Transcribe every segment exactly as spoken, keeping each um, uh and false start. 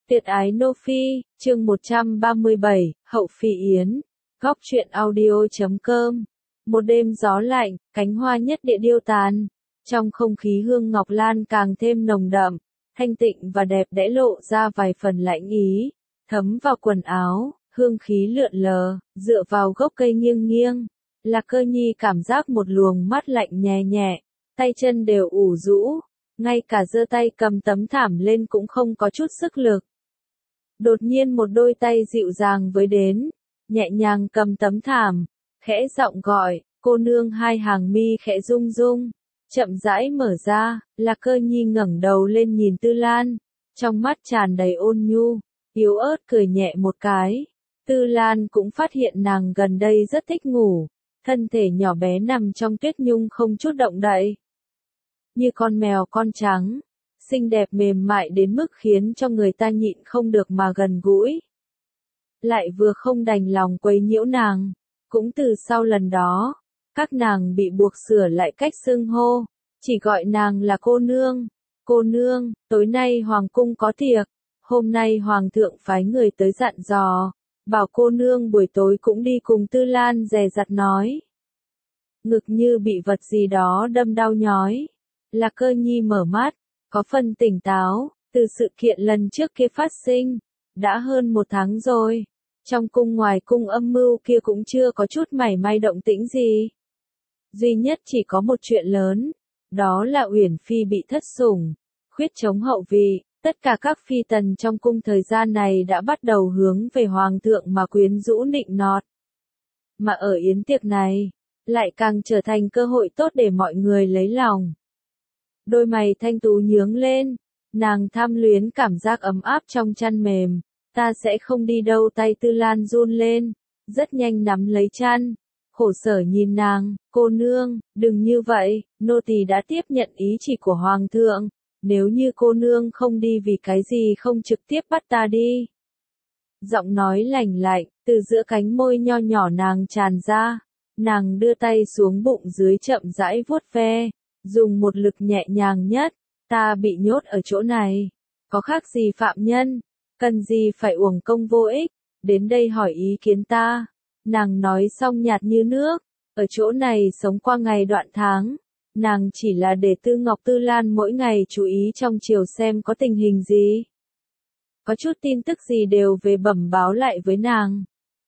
Tuyệt ái Nô Phi, chương một trăm ba mươi bảy, Hậu Phi Yến, góc truyện audio.com. Một đêm gió lạnh, cánh hoa nhất địa điêu tàn. Trong không khí hương ngọc lan càng thêm nồng đậm, thanh tịnh và đẹp đẽ lộ ra vài phần lãnh ý, thấm vào quần áo, hương khí lượn lờ, dựa vào gốc cây nghiêng nghiêng. Lạc Cơ Nhi cảm giác một luồng mát lạnh nhẹ nhẹ, tay chân đều ủ rũ, ngay cả giơ tay cầm tấm thảm lên cũng không có chút sức lực. Đột nhiên một đôi tay dịu dàng với đến, nhẹ nhàng cầm tấm thảm, khẽ giọng gọi, cô nương. Hai hàng mi khẽ rung rung, chậm rãi mở ra, Lạc Cơ Nhi ngẩng đầu lên nhìn Tư Lan, trong mắt tràn đầy ôn nhu, yếu ớt cười nhẹ một cái. Tư Lan cũng phát hiện nàng gần đây rất thích ngủ, thân thể nhỏ bé nằm trong tuyết nhung không chút động đậy, như con mèo con trắng, xinh đẹp mềm mại đến mức khiến cho người ta nhịn không được mà gần gũi. Lại vừa không đành lòng quấy nhiễu nàng, cũng từ sau lần đó, các nàng bị buộc sửa lại cách xưng hô, chỉ gọi nàng là cô nương. Cô nương, tối nay hoàng cung có tiệc, hôm nay hoàng thượng phái người tới dặn dò, bảo cô nương buổi tối cũng đi cùng. Tư Lan dè dặt nói. Ngực như bị vật gì đó đâm đau nhói. Lạc Cơ Nhi mở mắt, có phần tỉnh táo, từ sự kiện lần trước kia phát sinh, đã hơn một tháng rồi. Trong cung ngoài cung âm mưu kia cũng chưa có chút mảy may động tĩnh gì. Duy nhất chỉ có một chuyện lớn, đó là Uyển Phi bị thất sủng, khuyết chống hậu vị. Tất cả các phi tần trong cung thời gian này đã bắt đầu hướng về hoàng thượng mà quyến rũ nịnh nọt. Mà ở yến tiệc này, lại càng trở thành cơ hội tốt để mọi người lấy lòng. Đôi mày thanh tú nhướng lên, nàng tham luyến cảm giác ấm áp trong chăn mềm. Ta sẽ không đi đâu. Tay Tư Lan run lên, rất nhanh nắm lấy chăn, khổ sở nhìn nàng. Cô nương, đừng như vậy, nô tỳ đã tiếp nhận ý chỉ của hoàng thượng. Nếu như cô nương không đi vì cái gì không trực tiếp bắt ta đi. Giọng nói lành lạnh, từ giữa cánh môi nho nhỏ nàng tràn ra. Nàng đưa tay xuống bụng dưới chậm rãi vuốt ve, dùng một lực nhẹ nhàng nhất. Ta bị nhốt ở chỗ này, có khác gì phạm nhân, cần gì phải uổng công vô ích, đến đây hỏi ý kiến ta. Nàng nói xong nhạt như nước, ở chỗ này sống qua ngày đoạn tháng. Nàng chỉ là để Tư Ngọc Tư Lan mỗi ngày chú ý trong chiều xem có tình hình gì. Có chút tin tức gì đều về bẩm báo lại với nàng.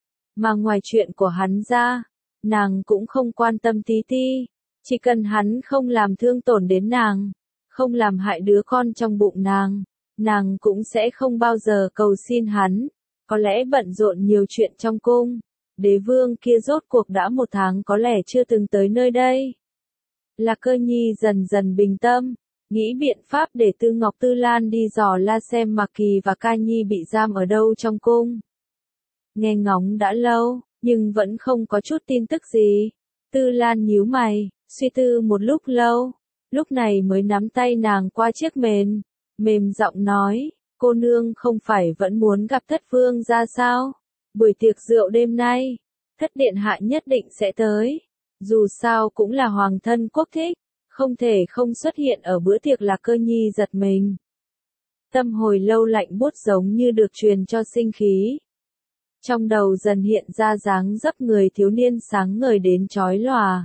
Mà ngoài chuyện của hắn ra, nàng cũng không quan tâm tí ti. Chỉ cần hắn không làm thương tổn đến nàng, không làm hại đứa con trong bụng nàng, nàng cũng sẽ không bao giờ cầu xin hắn. Có lẽ bận rộn nhiều chuyện trong cung, đế vương kia rốt cuộc đã một tháng có lẽ chưa từng tới nơi đây. Lạc Cơ Nhi dần dần bình tâm, nghĩ biện pháp để Tư Ngọc Tư Lan đi dò la xem Mạc Kỳ và Ca Nhi bị giam ở đâu trong cung. Nghe ngóng đã lâu, nhưng vẫn không có chút tin tức gì. Tư Lan nhíu mày, suy tư một lúc lâu, lúc này mới nắm tay nàng qua chiếc mền, mềm giọng nói, cô nương không phải vẫn muốn gặp thất vương ra sao? Buổi tiệc rượu đêm nay, thất điện hạ nhất định sẽ tới. Dù sao cũng là hoàng thân quốc thích, không thể không xuất hiện ở bữa tiệc. Lạc Cơ Nhi giật mình. Tâm hồi lâu lạnh buốt giống như được truyền cho sinh khí. Trong đầu dần hiện ra dáng dấp người thiếu niên sáng ngời đến chói lòa.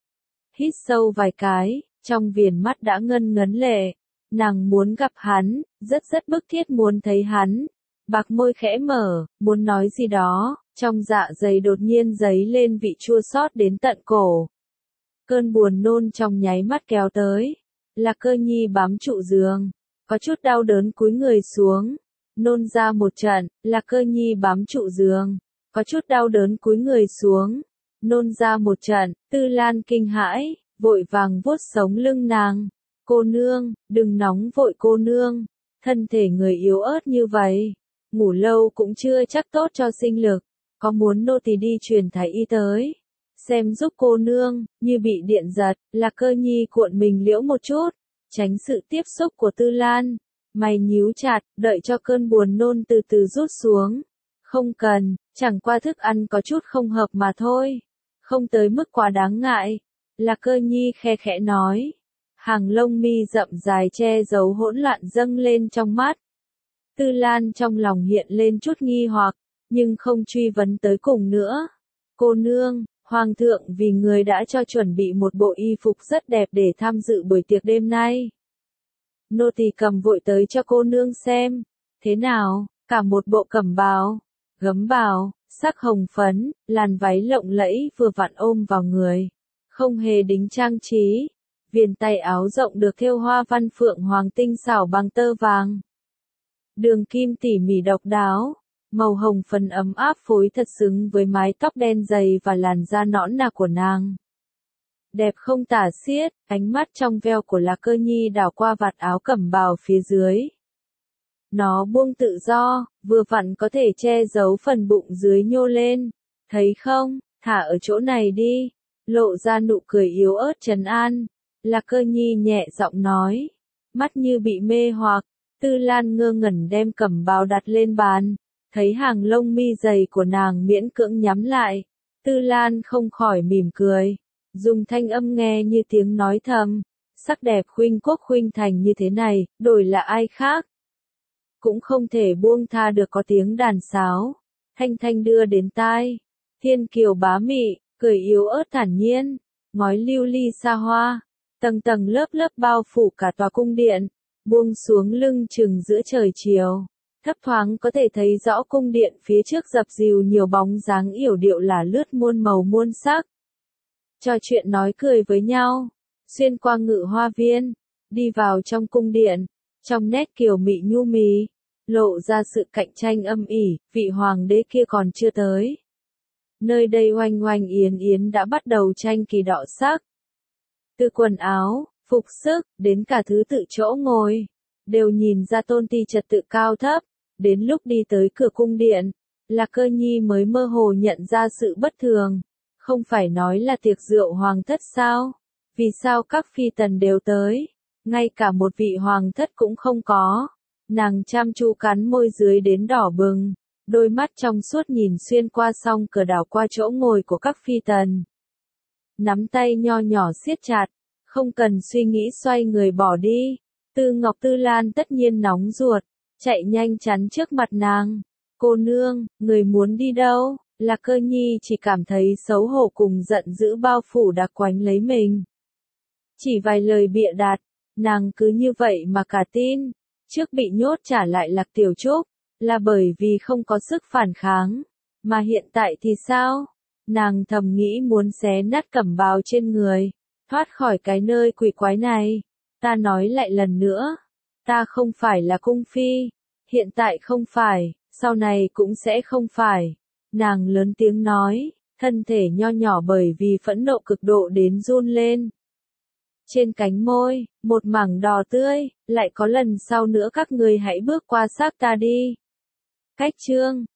Hít sâu vài cái, trong viền mắt đã ngân ngấn lệ. Nàng muốn gặp hắn, rất rất bức thiết muốn thấy hắn. Bạc môi khẽ mở, muốn nói gì đó, trong dạ dày đột nhiên dấy lên vị chua xót đến tận cổ. Cơn buồn nôn trong nháy mắt kéo tới. Lạc Cơ Nhi bám trụ giường, có chút đau đớn cúi người xuống, nôn ra một trận. Lạc Cơ Nhi bám trụ giường, có chút đau đớn cúi người xuống, nôn ra một trận. Tư Lan kinh hãi, vội vàng vuốt sống lưng nàng. Cô nương, đừng nóng vội cô nương, thân thể người yếu ớt như vậy, ngủ lâu cũng chưa chắc tốt cho sinh lực. Có muốn nô tỳ đi truyền thái y tới xem giúp cô nương? Như bị điện giật, Lạc Cơ Nhi cuộn mình liễu một chút, tránh sự tiếp xúc của Tư Lan. Mày nhíu chặt, đợi cho cơn buồn nôn từ từ rút xuống. Không cần, chẳng qua thức ăn có chút không hợp mà thôi, không tới mức quá đáng ngại. Lạc Cơ Nhi khe khẽ nói. Hàng lông mi rậm dài che giấu hỗn loạn dâng lên trong mắt. Tư Lan trong lòng hiện lên chút nghi hoặc, nhưng không truy vấn tới cùng nữa. Cô nương, Hoàng thượng vì người đã cho chuẩn bị một bộ y phục rất đẹp để tham dự buổi tiệc đêm nay. Nô tỳ cầm vội tới cho cô nương xem. Thế nào, cả một bộ cẩm bào, gấm bào, sắc hồng phấn, làn váy lộng lẫy vừa vặn ôm vào người. Không hề đính trang trí. Viền tay áo rộng được thêu hoa văn phượng hoàng tinh xảo bằng tơ vàng. Đường kim tỉ mỉ độc đáo. Màu hồng phấn ấm áp phối thật xứng với mái tóc đen dày và làn da nõn nà của nàng. Đẹp không tả xiết, ánh mắt trong veo của Lạc Cơ Nhi đảo qua vạt áo cẩm bào phía dưới. Nó buông tự do, vừa vặn có thể che giấu phần bụng dưới nhô lên. Thấy không, thả ở chỗ này đi. Lộ ra nụ cười yếu ớt trấn an. Lạc Cơ Nhi nhẹ giọng nói. Mắt như bị mê hoặc, Tư Lan ngơ ngẩn đem cẩm bào đặt lên bàn. Thấy hàng lông mi dày của nàng miễn cưỡng nhắm lại. Tư Lan không khỏi mỉm cười. Dùng thanh âm nghe như tiếng nói thầm. Sắc đẹp khuynh quốc khuynh thành như thế này, đổi là ai khác. Cũng không thể buông tha được có tiếng đàn sáo. Thanh thanh đưa đến tai. Thiên kiều bá mị, cười yếu ớt thản nhiên. Ngói lưu ly xa hoa. Tầng tầng lớp lớp bao phủ cả tòa cung điện. Buông xuống lưng chừng giữa trời chiều. Thấp thoáng có thể thấy rõ cung điện phía trước dập dìu nhiều bóng dáng yểu điệu là lướt muôn màu muôn sắc. Trò chuyện nói cười với nhau, xuyên qua ngự hoa viên, đi vào trong cung điện, trong nét kiều mị nhu mì, lộ ra sự cạnh tranh âm ỉ, vị hoàng đế kia còn chưa tới. Nơi đây oanh oanh yến yến đã bắt đầu tranh kỳ đọ sắc. Từ quần áo, phục sức, đến cả thứ tự chỗ ngồi, đều nhìn ra tôn ti trật tự cao thấp. Đến lúc đi tới cửa cung điện, Lạc Cơ Nhi mới mơ hồ nhận ra sự bất thường. Không phải nói là tiệc rượu hoàng thất sao? Vì sao các phi tần đều tới? Ngay cả một vị hoàng thất cũng không có. Nàng chăm chú cắn môi dưới đến đỏ bừng. Đôi mắt trong suốt nhìn xuyên qua song cửa đảo qua chỗ ngồi của các phi tần. Nắm tay nho nhỏ siết chặt. Không cần suy nghĩ xoay người bỏ đi. Tư Ngọc Tư Lan tất nhiên nóng ruột. Chạy nhanh chắn trước mặt nàng. Cô nương, người muốn đi đâu? Lạc Cơ Nhi chỉ cảm thấy xấu hổ cùng giận dữ bao phủ đặc quánh lấy mình. Chỉ vài lời bịa đặt, nàng cứ như vậy mà cả tin. Trước bị nhốt trả lại Lạc Tiểu Trúc, là bởi vì không có sức phản kháng. Mà hiện tại thì sao? Nàng thầm nghĩ muốn xé nát cẩm bào trên người, thoát khỏi cái nơi quỷ quái này. Ta nói lại lần nữa. Ta không phải là cung phi, hiện tại không phải, sau này cũng sẽ không phải. Nàng lớn tiếng nói, thân thể nho nhỏ bởi vì phẫn nộ cực độ đến run lên. Trên cánh môi, một mảng đỏ tươi, lại có lần sau nữa các người hãy bước qua xác ta đi. Cách chương